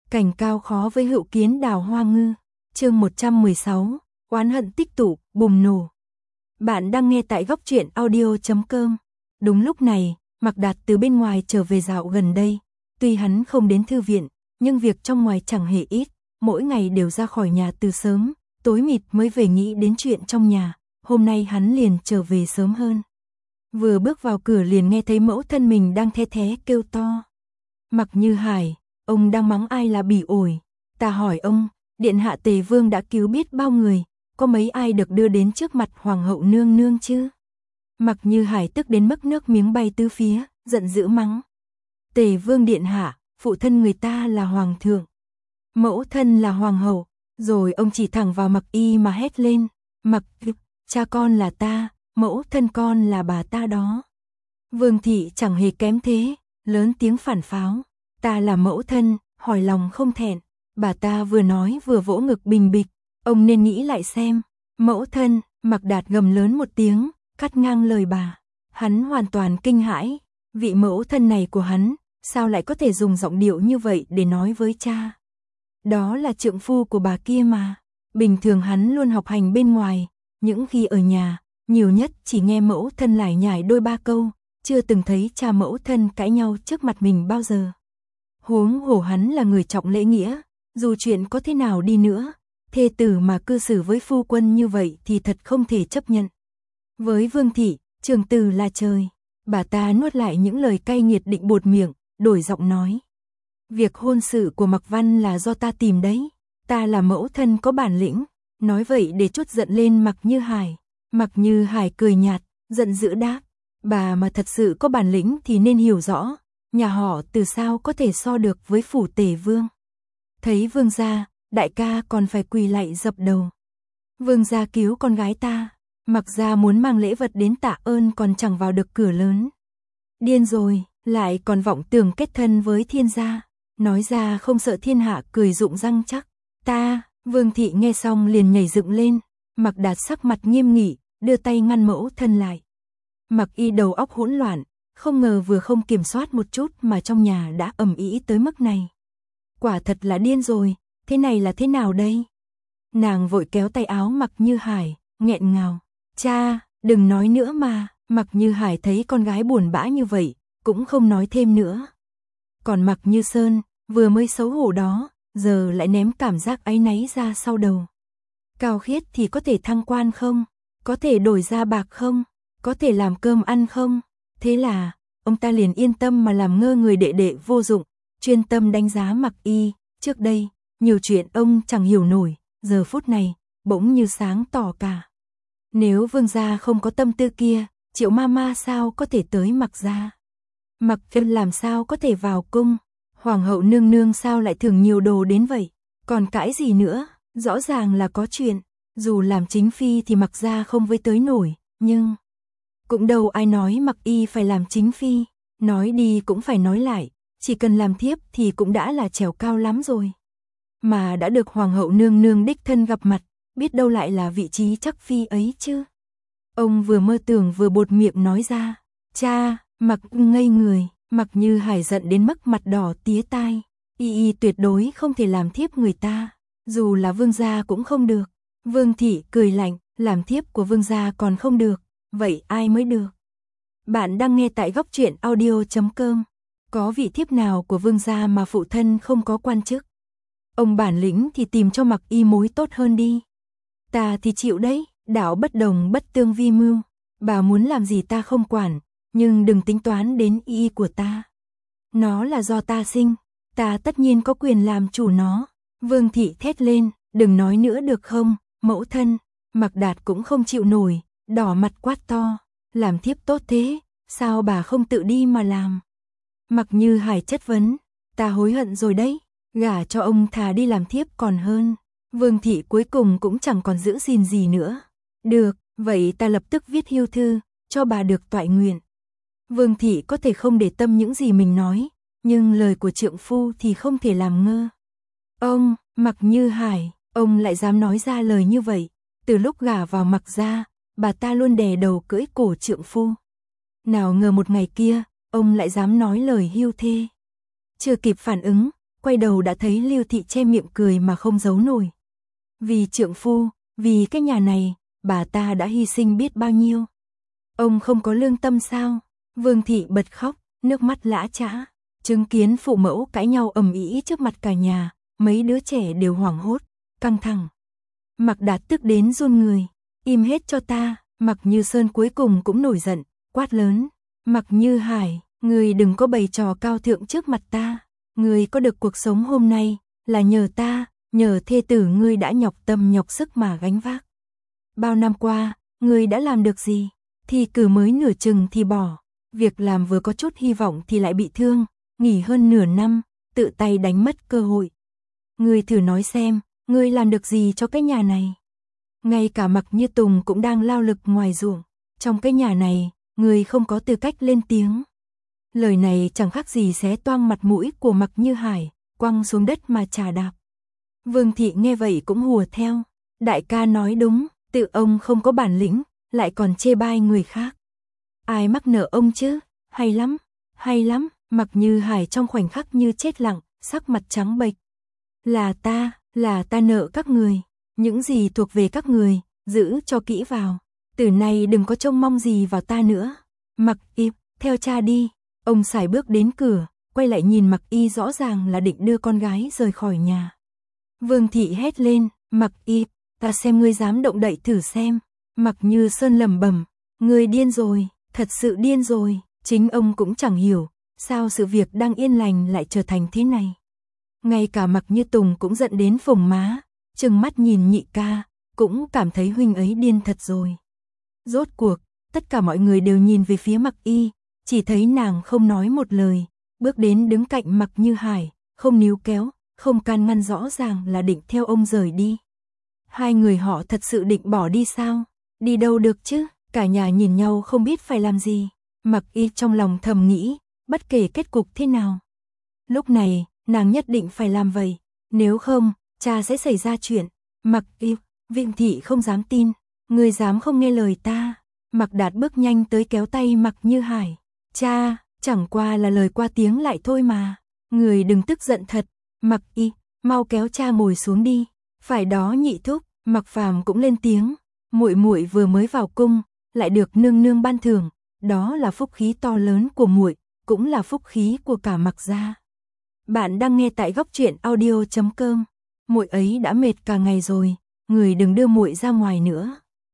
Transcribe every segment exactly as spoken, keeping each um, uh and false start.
Cảnh cao khó với hữu kiến đào hoa ngư. Chương một trăm mười sáu, oán hận tích tụ, bùng nổ. Bạn đang nghe tại góc truyện audio chấm com. Đúng lúc này, Mạc Đạt từ bên ngoài trở về dạo gần đây. Tuy hắn không đến thư viện, nhưng việc trong ngoài chẳng hề ít, mỗi ngày đều ra khỏi nhà từ sớm, tối mịt mới về nghĩ đến chuyện trong nhà. Hôm nay hắn liền trở về sớm hơn. Vừa bước vào cửa liền nghe thấy mẫu thân mình đang the thé kêu to. Mạc Như Hải, ông đang mắng ai là bỉ ổi? Ta hỏi ông, điện hạ Tề Vương đã cứu biết bao người, có mấy ai được đưa đến trước mặt hoàng hậu nương nương chứ? Mạc Như Hải tức đến mức nước miếng bay tứ phía, giận dữ mắng. Tề Vương điện hạ, phụ thân người ta là hoàng thượng, mẫu thân là hoàng hậu. Rồi ông chỉ thẳng vào Mạc Y mà hét lên, Mạc, cha con là ta, mẫu thân con là bà ta đó. Vương thị chẳng hề kém thế, lớn tiếng phản pháo, ta là mẫu thân, hỏi lòng không thẹn. Bà ta vừa nói vừa vỗ ngực bình bịch, ông nên nghĩ lại xem. Mẫu thân, Mạc Đạt gầm lớn một tiếng, cắt ngang lời bà. Hắn hoàn toàn kinh hãi, vị mẫu thân này của hắn, sao lại có thể dùng giọng điệu như vậy để nói với cha? Đó là trượng phu của bà kia mà. Bình thường hắn luôn học hành bên ngoài, những khi ở nhà, nhiều nhất chỉ nghe mẫu thân lải nhải đôi ba câu, chưa từng thấy cha mẫu thân cãi nhau trước mặt mình bao giờ. Huống hồ hắn là người trọng lễ nghĩa, dù chuyện có thế nào đi nữa, thê tử mà cư xử với phu quân như vậy thì thật không thể chấp nhận. Với Vương thị, trường từ là trời. Bà ta nuốt lại những lời cay nghiệt định buột miệng, đổi giọng nói. Việc hôn sự của Mạc Văn là do ta tìm đấy, ta là mẫu thân có bản lĩnh. Nói vậy để trút giận lên Mạc Như Hải. Mạc Như Hải cười nhạt, giận dữ đáp. Bà mà thật sự có bản lĩnh thì nên hiểu rõ, nhà họ từ sao có thể so được với phủ Tề Vương. Thấy Vương gia, đại ca còn phải quỳ lạy dập đầu. Vương gia cứu con gái ta, Mạc gia muốn mang lễ vật đến tạ ơn còn chẳng vào được cửa lớn. Điên rồi, lại còn vọng tưởng kết thân với thiên gia. Nói ra không sợ thiên hạ cười rụng răng chắc. Ta, Vương thị nghe xong liền nhảy dựng lên. Mạc Đạt sắc mặt nghiêm nghị, đưa tay ngăn mẫu thân lại. Mạc Y đầu óc hỗn loạn, không ngờ vừa không kiểm soát một chút mà trong nhà đã ầm ĩ tới mức này. Quả thật là điên rồi, thế này là thế nào đây? Nàng vội kéo tay áo Mạc Như Hải, nghẹn ngào. Cha, đừng nói nữa mà. Mạc Như Hải thấy con gái buồn bã như vậy, cũng không nói thêm nữa. Còn Mạc Như Sơn, vừa mới xấu hổ đó, giờ lại ném cảm giác áy náy ra sau đầu. Cao Khiết thì có thể thăng quan không? Có thể đổi ra bạc không? Có thể làm cơm ăn không? Thế là, ông ta liền yên tâm mà làm ngơ người đệ đệ vô dụng, chuyên tâm đánh giá Mạc Y. Trước đây, nhiều chuyện ông chẳng hiểu nổi, giờ phút này, bỗng như sáng tỏ cả. Nếu Vương gia không có tâm tư kia, Triệu Mama sao có thể tới Mạc gia? Mạc Vân làm sao có thể vào cung? Hoàng hậu nương nương sao lại thưởng nhiều đồ đến vậy? Còn cãi gì nữa? Rõ ràng là có chuyện. Dù làm chính phi thì Mạc gia không với tới nổi, nhưng cũng đâu ai nói Mạc Y phải làm chính phi. Nói đi cũng phải nói lại, chỉ cần làm thiếp thì cũng đã là trèo cao lắm rồi. Mà đã được hoàng hậu nương nương đích thân gặp mặt, biết đâu lại là vị trí chắc phi ấy chứ. Ông vừa mơ tưởng vừa buột miệng nói ra. Cha, Mạc ngây người. Mạc Như Hải giận đến mức mặt đỏ tía tai. Y y tuyệt đối không thể làm thiếp người ta, dù là vương gia cũng không được. Vương thị cười lạnh, làm thiếp của vương gia còn không được, vậy ai mới được? Bạn đang nghe tại góc truyện audio chấm com. Có vị thiếp nào của vương gia mà phụ thân không có quan chức? Ông bản lĩnh thì tìm cho Mạc Y mối tốt hơn đi. Ta thì chịu đấy, đạo bất đồng bất tương vi mưu. Bà muốn làm gì ta không quản, nhưng đừng tính toán đến y của ta. Nó là do ta sinh, ta tất nhiên có quyền làm chủ nó. Vương thị thét lên, đừng nói nữa được không, mẫu thân. Mạc Đạt cũng không chịu nổi, đỏ mặt quát to. Làm thiếp tốt thế, sao bà không tự đi mà làm? Mạc Như Hải chất vấn, ta hối hận rồi đấy, gả cho ông thà đi làm thiếp còn hơn. Vương thị cuối cùng cũng chẳng còn giữ gìn gì nữa. Được, vậy ta lập tức viết hiêu thư, cho bà được toại nguyện. Vương thị có thể không để tâm những gì mình nói, nhưng lời của trượng phu thì không thể làm ngơ. Ông, Mạc Như Hải, ông lại dám nói ra lời như vậy. Từ lúc gả vào Mạc gia, bà ta luôn đè đầu cưỡi cổ trượng phu. Nào ngờ một ngày kia, ông lại dám nói lời hiêu thê. Chưa kịp phản ứng, quay đầu đã thấy Lưu Thị che miệng cười mà không giấu nổi. Vì trượng phu, vì cái nhà này, bà ta đã hy sinh biết bao nhiêu. Ông không có lương tâm sao? Vương Thị bật khóc, nước mắt lã chã. Chứng kiến phụ mẫu cãi nhau ầm ĩ trước mặt cả nhà, mấy đứa trẻ đều hoảng hốt, căng thẳng. Mạc Đạt tức đến run người. Im hết cho ta. Mạc Như Sơn cuối cùng cũng nổi giận, quát lớn. Mạc Như Hải, người đừng có bày trò cao thượng trước mặt ta. Người có được cuộc sống hôm nay là nhờ ta, nhờ thê tử ngươi đã nhọc tâm nhọc sức mà gánh vác. Bao năm qua, ngươi đã làm được gì? Thi cử mới nửa chừng thì bỏ, việc làm vừa có chút hy vọng thì lại bị thương, nghỉ hơn nửa năm, tự tay đánh mất cơ hội. Ngươi thử nói xem, ngươi làm được gì cho cái nhà này? Ngay cả Mạc Như Tùng cũng đang lao lực ngoài ruộng, trong cái nhà này, ngươi không có tư cách lên tiếng. Lời này chẳng khác gì xé toang mặt mũi của Mạc Như Hải, quăng xuống đất mà chà đạp. Vương Thị nghe vậy cũng hùa theo. Đại ca nói đúng, tự ông không có bản lĩnh, lại còn chê bai người khác. Ai mắc nợ ông chứ? Hay lắm, hay lắm. Mạc Như Hải trong khoảnh khắc như chết lặng, sắc mặt trắng bệch. Là ta, là ta nợ các người. Những gì thuộc về các người, giữ cho kỹ vào. Từ nay đừng có trông mong gì vào ta nữa. Mạc Y, theo cha đi. Ông sải bước đến cửa, quay lại nhìn Mạc Y rõ ràng là định đưa con gái rời khỏi nhà. Vương Thị hét lên, Mạc Y, ta xem ngươi dám động đậy thử xem. Mạc Như Sơn lẩm bẩm, ngươi điên rồi, thật sự điên rồi. Chính ông cũng chẳng hiểu, sao sự việc đang yên lành lại trở thành thế này. Ngay cả Mạc Như Tùng cũng giận đến phồng má, trừng mắt nhìn nhị ca, cũng cảm thấy huynh ấy điên thật rồi. Rốt cuộc, tất cả mọi người đều nhìn về phía Mạc Y, chỉ thấy nàng không nói một lời, bước đến đứng cạnh Mạc Như Hải, không níu kéo, không can ngăn, rõ ràng là định theo ông rời đi. Hai người họ thật sự định bỏ đi sao? Đi đâu được chứ? Cả nhà nhìn nhau không biết phải làm gì. Mạc Y trong lòng thầm nghĩ, bất kể kết cục thế nào. Lúc này, nàng nhất định phải làm vậy, nếu không, cha sẽ xảy ra chuyện. Mạc Y, Vương Thị không dám tin, người dám không nghe lời ta. Mạc Đạt bước nhanh tới kéo tay Mạc Như Hải. Cha, chẳng qua là lời qua tiếng lại thôi mà. Người đừng tức giận thật. Mạc Y, mau kéo cha ngồi xuống đi. Phải đó nhị thúc. Mạc Phàm cũng lên tiếng. Muội muội vừa mới vào cung, lại được nương nương ban thưởng, đó là phúc khí to lớn của muội, cũng là phúc khí của cả Mạc gia. Bạn đang nghe tại góc truyện audio chấm com. Muội ấy đã mệt cả ngày rồi, người đừng đưa muội ra ngoài nữa.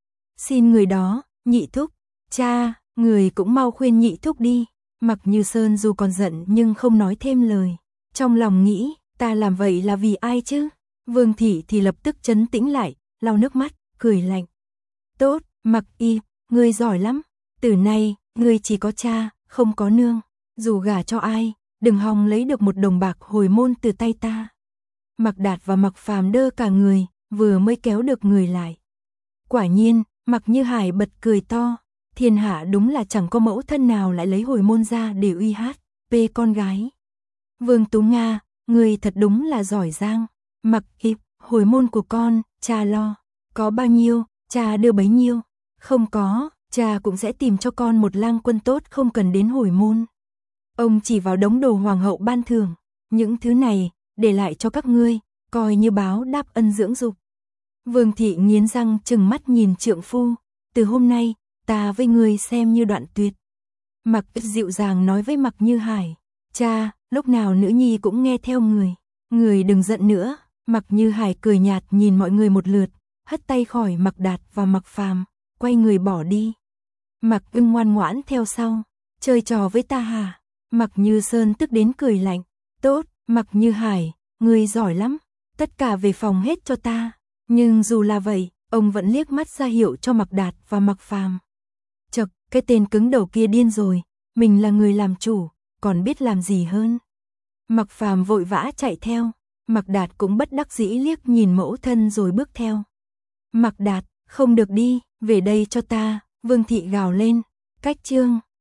Xin người đó, nhị thúc. Cha, người cũng mau khuyên nhị thúc đi. Mạc Như Sơn dù còn giận nhưng không nói thêm lời. Trong lòng nghĩ, ta làm vậy là vì ai chứ? Vương Thị thì lập tức trấn tĩnh lại, lau nước mắt, cười lạnh. Tốt, Mạc Y, ngươi giỏi lắm. Từ nay, ngươi chỉ có cha, không có nương. Dù gả cho ai, đừng hòng lấy được một đồng bạc hồi môn từ tay ta. Mạc Đạt và Mạc Phàm đơ cả người, vừa mới kéo được người lại. Quả nhiên, Mạc Như Hải bật cười to. Thiên hạ đúng là chẳng có mẫu thân nào lại lấy hồi môn ra để uy hát bê con gái. Vương Tú Nga, ngươi thật đúng là giỏi giang. Mạc Y, hồi môn của con, cha lo. Có bao nhiêu, cha đưa bấy nhiêu. Không có, cha cũng sẽ tìm cho con một lang quân tốt, không cần đến hồi môn. Ông chỉ vào đống đồ hoàng hậu ban thưởng. Những thứ này, để lại cho các ngươi, coi như báo đáp ân dưỡng dục. Vương Thị nghiến răng trừng mắt nhìn trượng phu. Từ hôm nay, ta với ngươi xem như đoạn tuyệt. Mạc dịu dàng nói với Mạc Như Hải. Cha, lúc nào nữ nhi cũng nghe theo người. Người đừng giận nữa. Mạc Như Hải cười nhạt nhìn mọi người một lượt, hất tay khỏi Mạc Đạt và Mạc Phàm, quay người bỏ đi. Mạc Ưng ngoan ngoãn theo sau. Chơi trò với ta hả? Mạc Như Sơn tức đến cười lạnh. Tốt, Mạc Như Hải, ngươi giỏi lắm. Tất cả về phòng hết cho ta. Nhưng dù là vậy, ông vẫn liếc mắt ra hiệu cho Mạc Đạt và Mạc Phàm. Chậc, cái tên cứng đầu kia điên rồi. Mình là người làm chủ, còn biết làm gì hơn. Mạc Phàm vội vã chạy theo. Mạc Đạt cũng bất đắc dĩ liếc nhìn mẫu thân rồi bước theo. Mạc Đạt, không được đi, về đây cho ta. Vương Thị gào lên. Cách chương